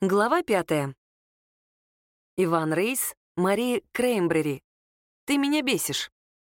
Глава 5. Иван Рейс, Мари Креймбрери. Ты меня бесишь.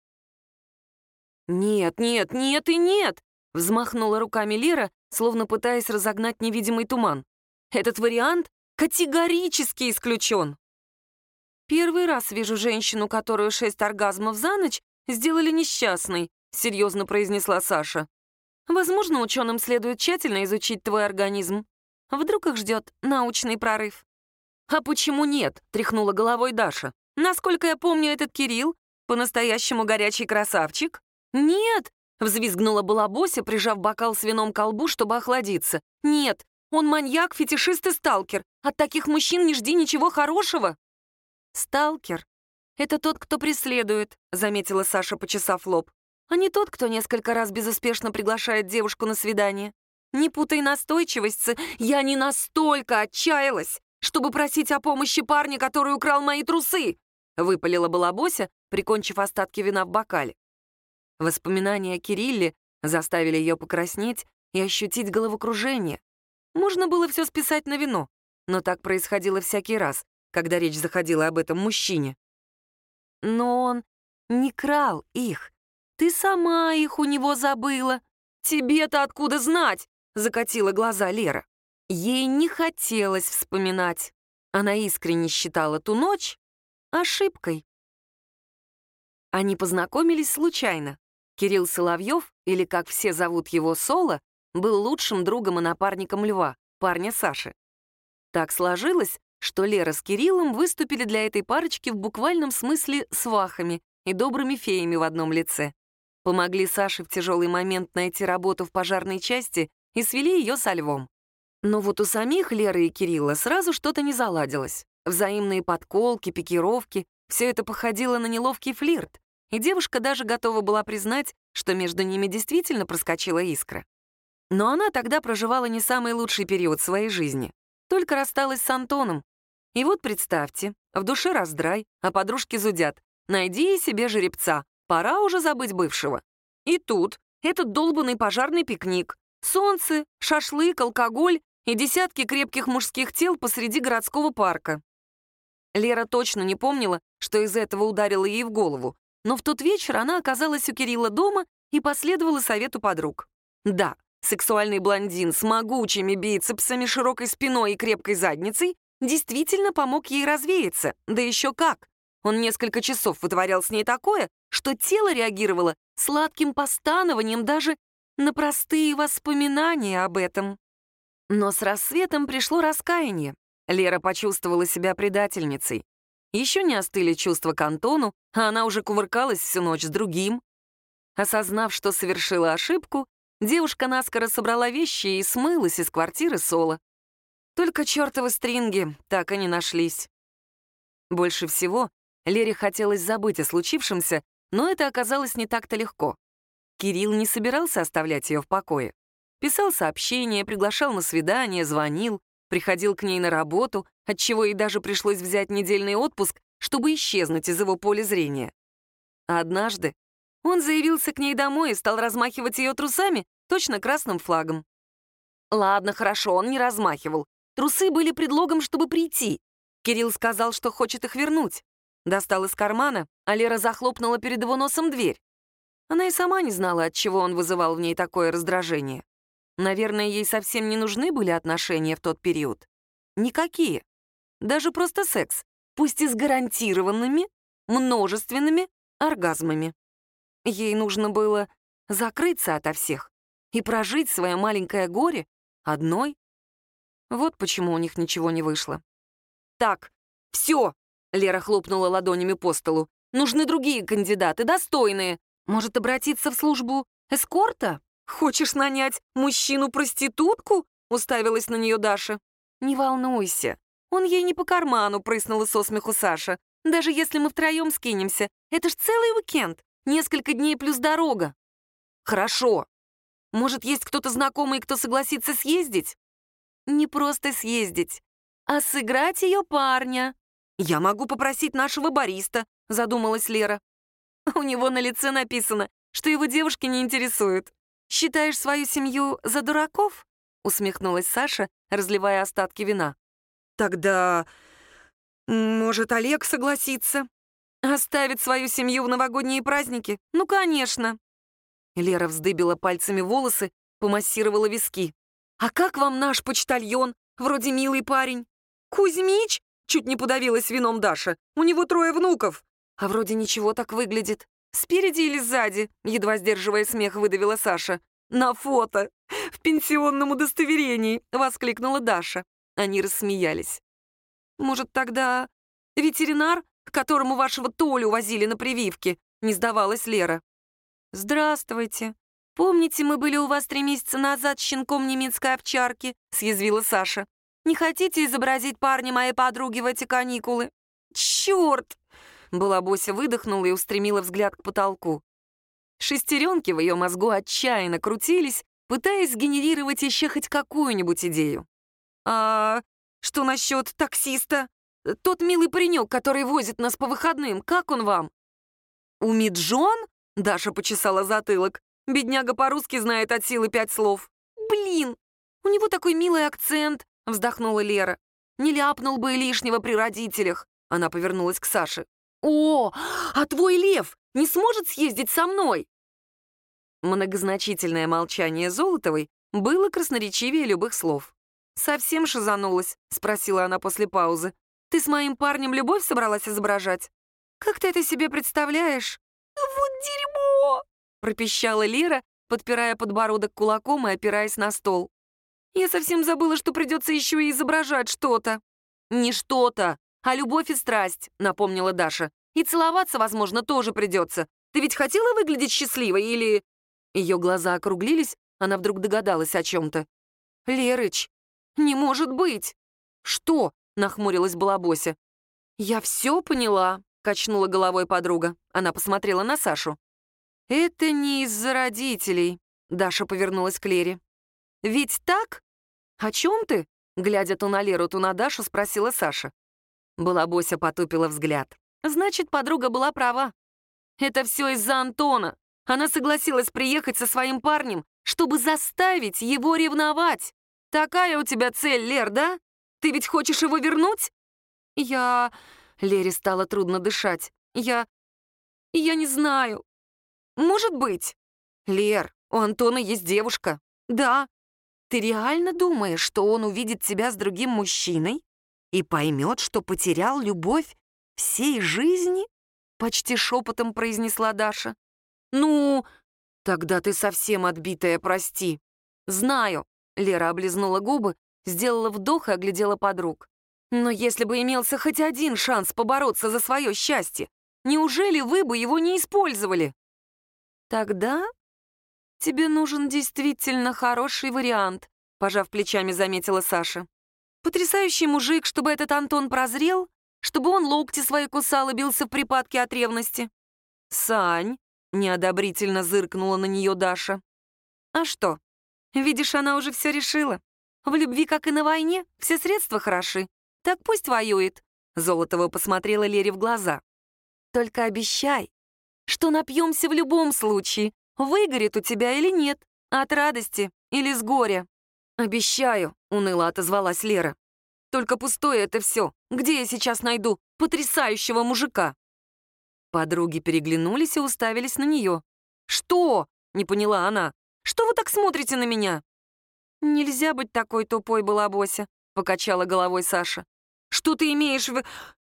«Нет, нет, нет и нет!» — взмахнула руками Лера, словно пытаясь разогнать невидимый туман. «Этот вариант категорически исключен!» «Первый раз вижу женщину, которую 6 оргазмов за ночь сделали несчастной», — серьезно произнесла Саша. «Возможно, ученым следует тщательно изучить твой организм. Вдруг их ждет научный прорыв». «А почему нет?» — тряхнула головой Даша. «Насколько я помню, этот Кирилл по-настоящему горячий красавчик». «Нет!» — взвизгнула Балабося, прижав бокал с вином к колбу, чтобы охладиться. «Нет, он маньяк, фетишист и сталкер. От таких мужчин не жди ничего хорошего». «Сталкер — это тот, кто преследует», — заметила Саша, почесав лоб. «А не тот, кто несколько раз безуспешно приглашает девушку на свидание. Не путай настойчивость Я не настолько отчаялась, чтобы просить о помощи парня, который украл мои трусы!» — выпалила Балабося, прикончив остатки вина в бокале. Воспоминания о Кирилле заставили ее покраснеть и ощутить головокружение. Можно было все списать на вино, но так происходило всякий раз, когда речь заходила об этом мужчине. «Но он не крал их. Ты сама их у него забыла. Тебе-то откуда знать?» — закатила глаза Лера. Ей не хотелось вспоминать. Она искренне считала ту ночь ошибкой. Они познакомились случайно. Кирилл Соловьев, или как все зовут его Соло, был лучшим другом и напарником Льва, парня Саши. Так сложилось, что Лера с Кириллом выступили для этой парочки в буквальном смысле свахами и добрыми феями в одном лице. Помогли Саше в тяжелый момент найти работу в пожарной части и свели ее со Львом. Но вот у самих Леры и Кирилла сразу что-то не заладилось. Взаимные подколки, пикировки — все это походило на неловкий флирт, и девушка даже готова была признать, что между ними действительно проскочила искра. Но она тогда проживала не самый лучший период своей жизни, только рассталась с Антоном. И вот представьте, в душе раздрай, а подружки зудят: «Найди себе жеребца, пора уже забыть бывшего». И тут этот долбанный пожарный пикник, солнце, шашлык, алкоголь и десятки крепких мужских тел посреди городского парка. Лера точно не помнила, что из этого ударило ей в голову, но в тот вечер она оказалась у Кирилла дома и последовала совету подруг. Да, сексуальный блондин с могучими бицепсами, широкой спиной и крепкой задницей действительно помог ей развеяться, да еще как. Он несколько часов вытворял с ней такое, что тело реагировало сладким постанованием даже на простые воспоминания об этом. Но с рассветом пришло раскаяние. Лера почувствовала себя предательницей. Еще не остыли чувства к Антону, а она уже кувыркалась всю ночь с другим. Осознав, что совершила ошибку, девушка наскоро собрала вещи и смылась из квартиры Соло. Только чертовы стринги так и не нашлись. Больше всего Лере хотелось забыть о случившемся, но это оказалось не так-то легко. Кирилл не собирался оставлять ее в покое. Писал сообщения, приглашал на свидание, звонил, приходил к ней на работу, отчего ей даже пришлось взять недельный отпуск, чтобы исчезнуть из его поля зрения. А однажды он заявился к ней домой и стал размахивать ее трусами, точно красным флагом. Ладно, хорошо, он не размахивал. Трусы были предлогом, чтобы прийти. Кирилл сказал, что хочет их вернуть. Достал из кармана, а Лера захлопнула перед его носом дверь. Она и сама не знала, от чего он вызывал в ней такое раздражение. Наверное, ей совсем не нужны были отношения в тот период. Никакие. Даже просто секс, пусть и с гарантированными, множественными оргазмами. Ей нужно было закрыться ото всех и прожить свое маленькое горе одной. Вот почему у них ничего не вышло. «Так, все!» — Лера хлопнула ладонями по столу. «Нужны другие кандидаты, достойные. Может, обратиться в службу эскорта? Хочешь нанять мужчину-проститутку?» — уставилась на нее Даша. «Не волнуйся, он ей не по карману», — прыснула со смеху Саша. «Даже если мы втроем скинемся, это ж целый уикенд, несколько дней плюс дорога». «Хорошо. Может, есть кто-то знакомый, кто согласится съездить?» «Не просто съездить, а сыграть ее парня». «Я могу попросить нашего бариста», — задумалась Лера. «У него на лице написано, что его девушки не интересуют. Считаешь свою семью за дураков?» — усмехнулась Саша, разливая остатки вина. Тогда, может, Олег согласится? Оставит свою семью в новогодние праздники? Ну, конечно. Лера вздыбила пальцами волосы, помассировала виски. «А как вам наш почтальон? Вроде милый парень». «Кузьмич?» — чуть не подавилась вином Даша. «У него 3 внуков». «А вроде ничего так выглядит. Спереди или сзади?» — едва сдерживая смех, выдавила Саша. «На фото! В пенсионном удостоверении!» — воскликнула Даша. Они рассмеялись. «Может, тогда ветеринар, к которому вашего Толю возили на прививке?» — не сдавалась Лера. «Здравствуйте. Помните, мы были у вас 3 месяца назад с щенком немецкой овчарки?» — съязвила Саша. «Не хотите изобразить парня моей подруги в эти каникулы?» «Черт!» — Балабося выдохнула и устремила взгляд к потолку. Шестеренки в ее мозгу отчаянно крутились, пытаясь сгенерировать еще хоть какую-нибудь идею. «А что насчет таксиста? Тот милый паренек, который возит нас по выходным, как он вам?» «Умиджон?» — Даша почесала затылок. «Бедняга по-русски знает от силы 5 слов». «Блин, у него такой милый акцент», — вздохнула Лера. «Не ляпнул бы и лишнего при родителях». Она повернулась к Саше. «О, а твой лев не сможет съездить со мной?» Многозначительное молчание Золотовой было красноречивее любых слов. «Совсем шизанулась?» — спросила она после паузы. «Ты с моим парнем любовь собралась изображать? Как ты это себе представляешь?» «Вот дерьмо!» — пропищала Лера, подпирая подбородок кулаком и опираясь на стол. «Я совсем забыла, что придется еще и изображать что-то». «Не что-то, а любовь и страсть», — напомнила Даша. «И целоваться, возможно, тоже придется. Ты ведь хотела выглядеть счастливой или...» Ее глаза округлились, она вдруг догадалась о чем-то. «Лерыч, не может быть!» «Что?» — нахмурилась Балабося. «Я все поняла», — качнула головой подруга. Она посмотрела на Сашу. «Это не из-за родителей», — Даша повернулась к Лере. «Ведь так? О чем ты?» — глядя то на Леру, то на Дашу, спросила Саша. Балабося потупила взгляд. «Значит, подруга была права. Это все из-за Антона. Она согласилась приехать со своим парнем, чтобы заставить его ревновать. Такая у тебя цель, Лер, да? Ты ведь хочешь его вернуть?» Лере стало трудно дышать. Я не знаю. Может быть. Лер, у Антона есть девушка. Да. Ты реально думаешь, что он увидит тебя с другим мужчиной и поймет, что потерял любовь всей жизни? Почти шепотом произнесла Даша. «Ну, тогда ты совсем отбитая, прости». «Знаю», — Лера облизнула губы, сделала вдох и оглядела подруг. «Но если бы имелся хоть один шанс побороться за свое счастье, неужели вы бы его не использовали?» «Тогда тебе нужен действительно хороший вариант», — пожав плечами, заметила Саша. «Потрясающий мужик, чтобы этот Антон прозрел, чтобы он локти свои кусал и бился в припадке от ревности». «Сань», — неодобрительно зыркнула на нее Даша. «А что? Видишь, она уже все решила. В любви, как и на войне, все средства хороши. Так пусть воюет». Золотова посмотрела Лере в глаза. «Только обещай, что напьемся в любом случае, выгорит у тебя или нет, от радости или с горя». «Обещаю», — уныло отозвалась Лера. «Только пустое это все. Где я сейчас найду потрясающего мужика?» Подруги переглянулись и уставились на нее. «Что?» — не поняла она. «Что вы так смотрите на меня?» «Нельзя быть такой тупой, Балабося», — покачала головой Саша. «Что ты имеешь в...»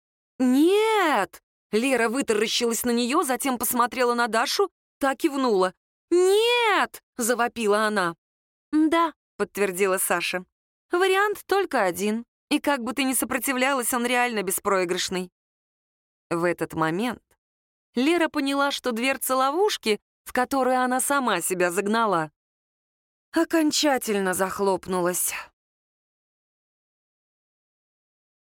«Нет!» — Лера вытаращилась на нее, затем посмотрела на Дашу, та кивнула. «Нет!» — завопила она. «Да», — подтвердила Саша. «Вариант только один, и как бы ты ни сопротивлялась, он реально беспроигрышный». В этот момент Лера поняла, что дверца ловушки, в которую она сама себя загнала, окончательно захлопнулась.